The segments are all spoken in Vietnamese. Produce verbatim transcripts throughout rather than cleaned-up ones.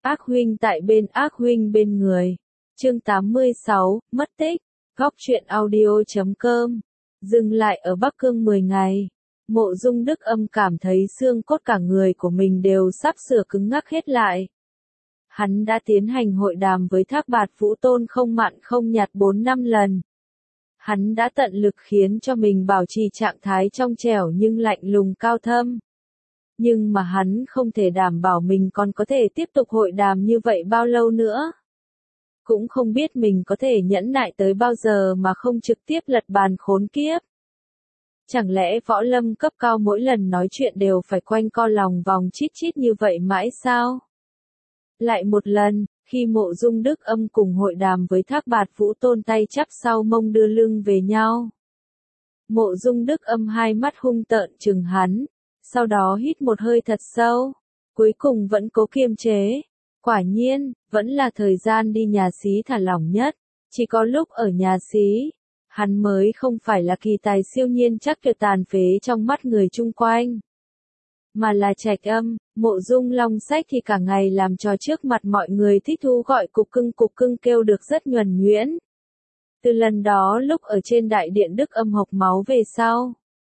Ác huynh tại bên, ác huynh bên người. Chương tám mươi sáu, mất tích. Góc truyện audio chấm com. Dừng lại ở Bắc Cương mười ngày. Mộ Dung Đức Âm cảm thấy xương cốt cả người của mình đều sắp sửa cứng ngắc hết lại. Hắn đã tiến hành hội đàm với Thác Bạt Vũ Tôn không mặn không nhạt bốn năm lần. Hắn đã tận lực khiến cho mình bảo trì trạng thái trong trẻo nhưng lạnh lùng cao thâm. Nhưng mà hắn không thể đảm bảo mình còn có thể tiếp tục hội đàm như vậy bao lâu nữa. Cũng không biết mình có thể nhẫn nại tới bao giờ mà không trực tiếp lật bàn khốn kiếp. Chẳng lẽ võ lâm cấp cao mỗi lần nói chuyện đều phải quanh co lòng vòng chít chít như vậy mãi sao? Lại một lần, khi Mộ Dung Đức Âm cùng hội đàm với Thác Bạt Vũ Tôn tay chắp sau mông đưa lưng về nhau. Mộ Dung Đức Âm hai mắt hung tợn trừng hắn, sau đó hít một hơi thật sâu, cuối cùng vẫn cố kiềm chế. Quả nhiên, vẫn là thời gian đi nhà xí thả lỏng nhất, chỉ có lúc ở nhà xí, hắn mới không phải là kỳ tài siêu nhiên chắc tuyệt tàn phế trong mắt người chung quanh. Mà là Trạch Âm, Mộ Dung Long Sách thì cả ngày làm trò trước mặt mọi người thích thú gọi cục cưng cục cưng kêu được rất nhuần nhuyễn. Từ lần đó lúc ở trên đại điện Đức Âm hộc máu về sau,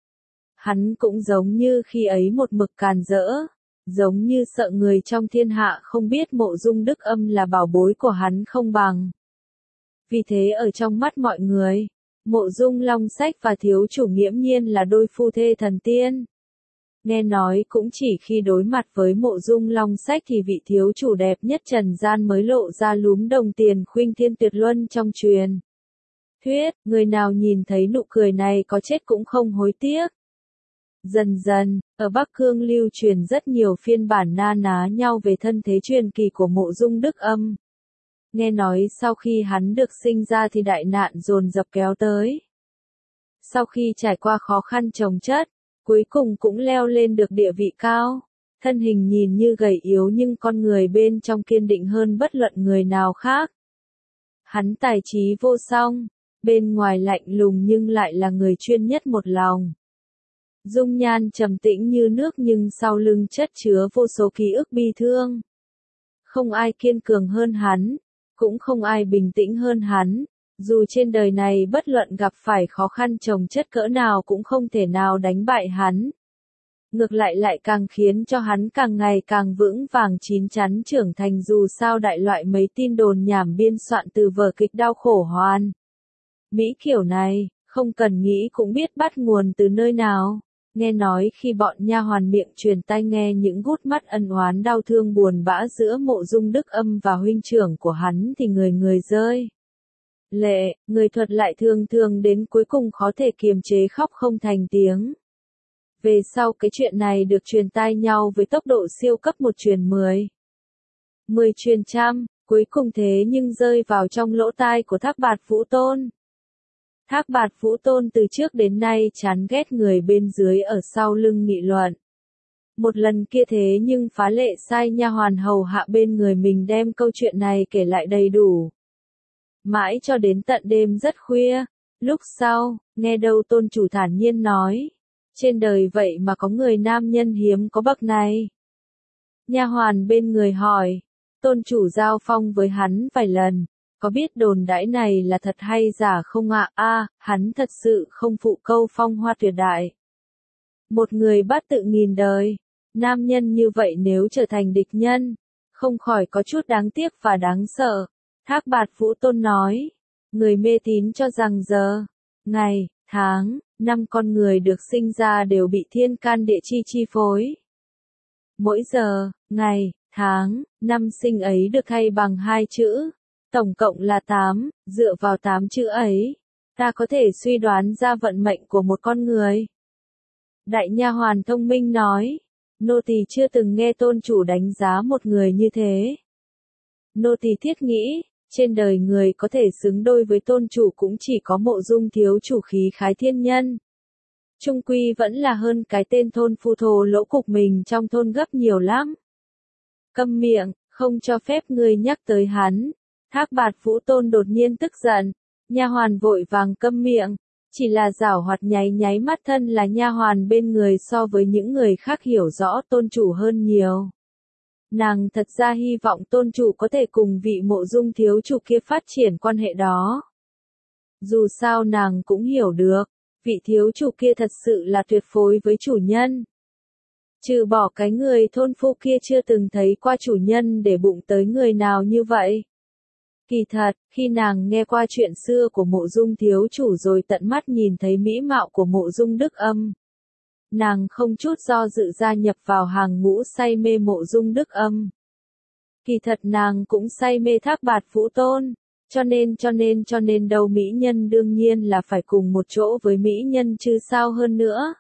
hắn cũng giống như khi ấy một mực càn rỡ, giống như sợ người trong thiên hạ không biết Mộ Dung Đức Âm là bảo bối của hắn không bằng. Vì thế ở trong mắt mọi người, Mộ Dung Long Sách và thiếu chủ nghiễm nhiên là đôi phu thê thần tiên. Nghe nói cũng chỉ khi đối mặt với Mộ Dung Long Sách thì vị thiếu chủ đẹp nhất trần gian mới lộ ra lúm đồng tiền khuynh thiên tuyệt luân trong truyền thuyết, người nào nhìn thấy nụ cười này có chết cũng không hối tiếc. Dần dần, ở Bắc Cương lưu truyền rất nhiều phiên bản na ná nhau về thân thế truyền kỳ của Mộ Dung Đức Âm. Nghe nói sau khi hắn được sinh ra thì đại nạn dồn dập kéo tới. Sau khi trải qua khó khăn chồng chất, cuối cùng cũng leo lên được địa vị cao. Thân hình nhìn như gầy yếu nhưng con người bên trong kiên định hơn bất luận người nào khác. Hắn tài trí vô song, bên ngoài lạnh lùng nhưng lại là người chuyên nhất một lòng. Dung nhan trầm tĩnh như nước nhưng sau lưng chất chứa vô số ký ức bi thương. Không ai kiên cường hơn hắn, cũng không ai bình tĩnh hơn hắn, dù trên đời này bất luận gặp phải khó khăn chồng chất cỡ nào cũng không thể nào đánh bại hắn. Ngược lại lại càng khiến cho hắn càng ngày càng vững vàng chín chắn trưởng thành dù sao đại loại mấy tin đồn nhảm biên soạn từ vở kịch đau khổ hoàn. Mỹ kiểu này, không cần nghĩ cũng biết bắt nguồn từ nơi nào. Nghe nói khi bọn nha hoàn miệng truyền tai nghe những gút mắt ân oán đau thương buồn bã giữa Mộ Dung Đức Âm và huynh trưởng của hắn thì người người rơi lệ, người thuật lại thường thường đến cuối cùng khó thể kiềm chế khóc không thành tiếng. Về sau cái chuyện này được truyền tai nhau với tốc độ siêu cấp một truyền mười. Mười truyền trăm, cuối cùng thế nhưng rơi vào trong lỗ tai của Thác Bạt Vũ Tôn. Thác Bạt Vũ Tôn từ trước đến nay chán ghét người bên dưới ở sau lưng nghị luận. Một lần kia thế nhưng phá lệ sai nha hoàn hầu hạ bên người mình đem câu chuyện này kể lại đầy đủ. Mãi cho đến tận đêm rất khuya, lúc sau, nghe đâu tôn chủ thản nhiên nói, trên đời vậy mà có người nam nhân hiếm có bậc này. Nha hoàn bên người hỏi, tôn chủ giao phong với hắn vài lần, có biết đồn đãi này là thật hay giả không ạ? A, à, hắn thật sự không phụ câu phong hoa tuyệt đại. Một người bát tự nghìn đời, nam nhân như vậy nếu trở thành địch nhân, không khỏi có chút đáng tiếc và đáng sợ. Thác Bạt Vũ Tôn nói, người mê tín cho rằng giờ, ngày, tháng, năm con người được sinh ra đều bị thiên can địa chi chi phối. Mỗi giờ, ngày, tháng, năm sinh ấy được thay bằng hai chữ, tổng cộng là tám, dựa vào tám chữ ấy, ta có thể suy đoán ra vận mệnh của một con người. Đại nha hoàn thông minh nói, nô tỳ chưa từng nghe tôn chủ đánh giá một người như thế. Nô tỳ thiết nghĩ, trên đời người có thể xứng đôi với tôn chủ cũng chỉ có Mộ Dung thiếu chủ khí khái thiên nhân. Trung quy vẫn là hơn cái tên thôn phu thô lỗ cục mình trong thôn gấp nhiều lắm. Câm miệng, không cho phép ngươi nhắc tới hắn. Thác Bạt Vũ Tôn đột nhiên tức giận, nha hoàn vội vàng câm miệng, chỉ là giảo hoạt nháy nháy mắt thân là nha hoàn bên người so với những người khác hiểu rõ tôn chủ hơn nhiều. Nàng thật ra hy vọng tôn chủ có thể cùng vị Mộ Dung thiếu chủ kia phát triển quan hệ đó. Dù sao nàng cũng hiểu được, vị thiếu chủ kia thật sự là tuyệt phối với chủ nhân. Trừ bỏ cái người thôn phu kia chưa từng thấy qua chủ nhân để bụng tới người nào như vậy. Kỳ thật, khi nàng nghe qua chuyện xưa của Mộ Dung thiếu chủ rồi tận mắt nhìn thấy mỹ mạo của Mộ Dung Đức Âm, nàng không chút do dự gia nhập vào hàng ngũ say mê Mộ Dung Đức Âm. Kỳ thật nàng cũng say mê Thác Bạt Vũ Tôn, cho nên cho nên cho nên đâu mỹ nhân đương nhiên là phải cùng một chỗ với mỹ nhân chứ sao hơn nữa.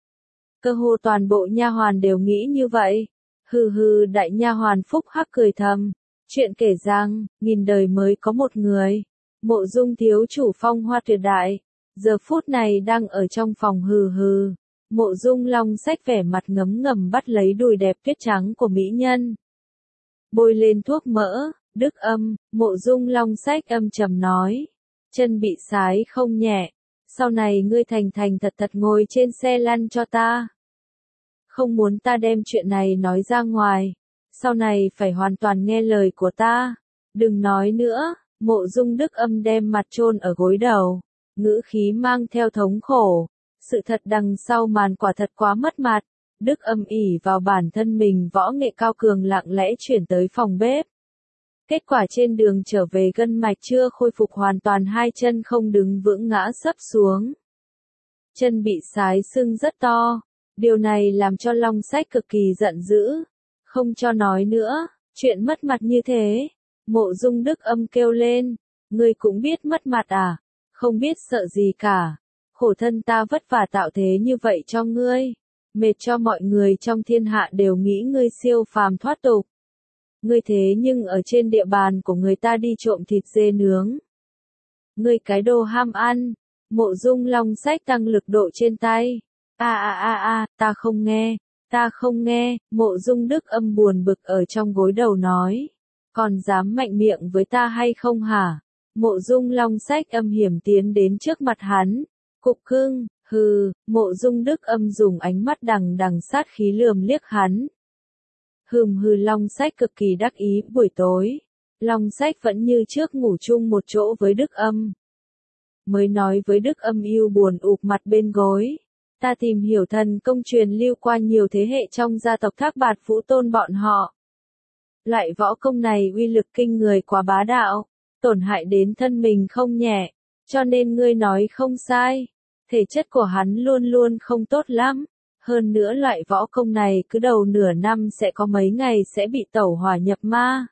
Cơ hồ toàn bộ nha hoàn đều nghĩ như vậy. Hừ hừ, đại nha hoàn phúc hắc cười thầm. Chuyện kể rằng, nghìn đời mới có một người. Mộ Dung thiếu chủ phong hoa tuyệt đại. Giờ phút này đang ở trong phòng hừ hừ. Mộ Dung Long Sách vẻ mặt ngấm ngầm bắt lấy đùi đẹp tuyết trắng của mỹ nhân. Bôi lên thuốc mỡ, Đức Âm, Mộ Dung Long Sách âm trầm nói. Chân bị sái không nhẹ. Sau này ngươi thành thành thật thật ngồi trên xe lăn cho ta. Không muốn ta đem chuyện này nói ra ngoài. Sau này phải hoàn toàn nghe lời của ta. Đừng nói nữa. Mộ Dung Đức Âm đem mặt chôn ở gối đầu. Ngữ khí mang theo thống khổ. Sự thật đằng sau màn quả thật quá mất mặt. Đức Âm ỷ vào bản thân mình võ nghệ cao cường lặng lẽ chuyển tới phòng bếp. Kết quả trên đường trở về gân mạch chưa khôi phục hoàn toàn, hai chân không đứng vững ngã sấp xuống. Chân bị sái sưng rất to. Điều này làm cho Long Sách cực kỳ giận dữ. Không cho nói nữa, chuyện mất mặt như thế. Mộ Dung Đức Âm kêu lên. Ngươi cũng biết mất mặt à? Không biết sợ gì cả. Khổ thân ta vất vả tạo thế như vậy cho ngươi. Mệt cho mọi người trong thiên hạ đều nghĩ ngươi siêu phàm thoát tục. Ngươi thế nhưng ở trên địa bàn của người ta đi trộm thịt dê nướng. Ngươi cái đồ ham ăn. Mộ Dung Long Sách tăng lực độ trên tay. A a a a, ta không nghe, ta không nghe, Mộ Dung Đức Âm buồn bực ở trong gối đầu nói. Còn dám mạnh miệng với ta hay không hả? Mộ Dung Long Sách âm hiểm tiến đến trước mặt hắn. Cục cưng, hừ, Mộ Dung Đức Âm dùng ánh mắt đằng đằng sát khí lườm liếc hắn. Hừm hừ, Long Sách cực kỳ đắc ý. Buổi tối, Long Sách vẫn như trước ngủ chung một chỗ với Đức Âm. Mới nói với Đức Âm yêu buồn ụp mặt bên gối. Ta tìm hiểu thần công truyền lưu qua nhiều thế hệ trong gia tộc Thác Bạt Vũ Tôn bọn họ. Loại võ công này uy lực kinh người quá bá đạo, tổn hại đến thân mình không nhẹ, cho nên ngươi nói không sai. Thể chất của hắn luôn luôn không tốt lắm. Hơn nữa loại võ công này cứ đầu nửa năm sẽ có mấy ngày sẽ bị tẩu hỏa nhập ma.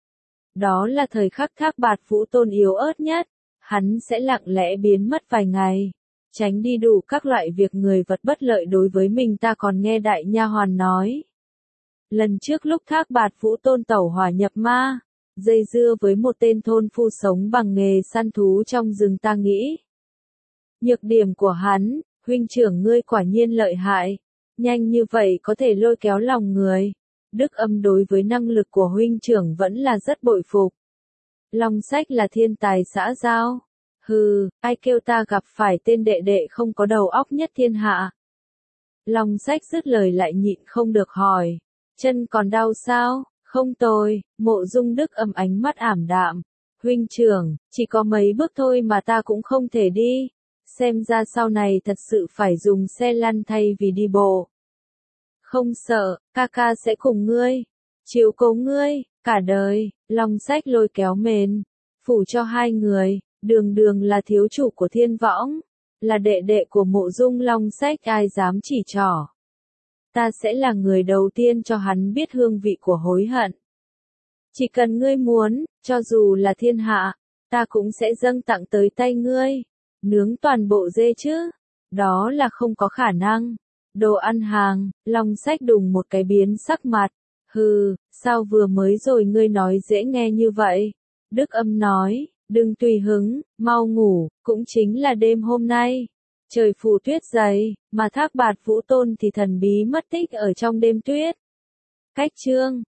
Đó là thời khắc Thác Bạt Vũ Tôn yếu ớt nhất. Hắn sẽ lặng lẽ biến mất vài ngày. Tránh đi đủ các loại việc người vật bất lợi đối với mình. Ta còn nghe đại nha hoàn nói. Lần trước lúc Thác Bạt Vũ Tôn tẩu hỏa nhập ma, dây dưa với một tên thôn phu sống bằng nghề săn thú trong rừng, ta nghĩ. Nhược điểm của hắn, huynh trưởng ngươi quả nhiên lợi hại. Nhanh như vậy có thể lôi kéo lòng người. Đức Âm đối với năng lực của huynh trưởng vẫn là rất bội phục. Long Sách là thiên tài xã giao. Hừ, ai kêu ta gặp phải tên đệ đệ không có đầu óc nhất thiên hạ. Long Sách dứt lời lại nhịn không được hỏi. Chân còn đau sao? Không tồi. Mộ Dung Đức Âm ánh mắt ảm đạm. Huynh trưởng, chỉ có mấy bước thôi mà ta cũng không thể đi. Xem ra sau này thật sự phải dùng xe lăn thay vì đi bộ. Không sợ, ca ca sẽ cùng ngươi. Chiếu cố ngươi, cả đời. Long Sách lôi kéo mền. Phủ cho hai người. Đường Đường là thiếu chủ của Thiên Võng, là đệ đệ của Mộ Dung Long Sách, ai dám chỉ trỏ. Ta sẽ là người đầu tiên cho hắn biết hương vị của hối hận. Chỉ cần ngươi muốn, cho dù là thiên hạ, ta cũng sẽ dâng tặng tới tay ngươi. Nướng toàn bộ dê chứ? Đó là không có khả năng. Đồ ăn hàng. Long Sách đùng một cái biến sắc mặt. Hừ, sao vừa mới rồi ngươi nói dễ nghe như vậy? Đức Âm nói. Đừng tùy hứng, mau ngủ, cũng chính là đêm hôm nay. Trời phủ tuyết dày, mà Thác Bạt Vũ Tôn thì thần bí mất tích ở trong đêm tuyết. Cách chương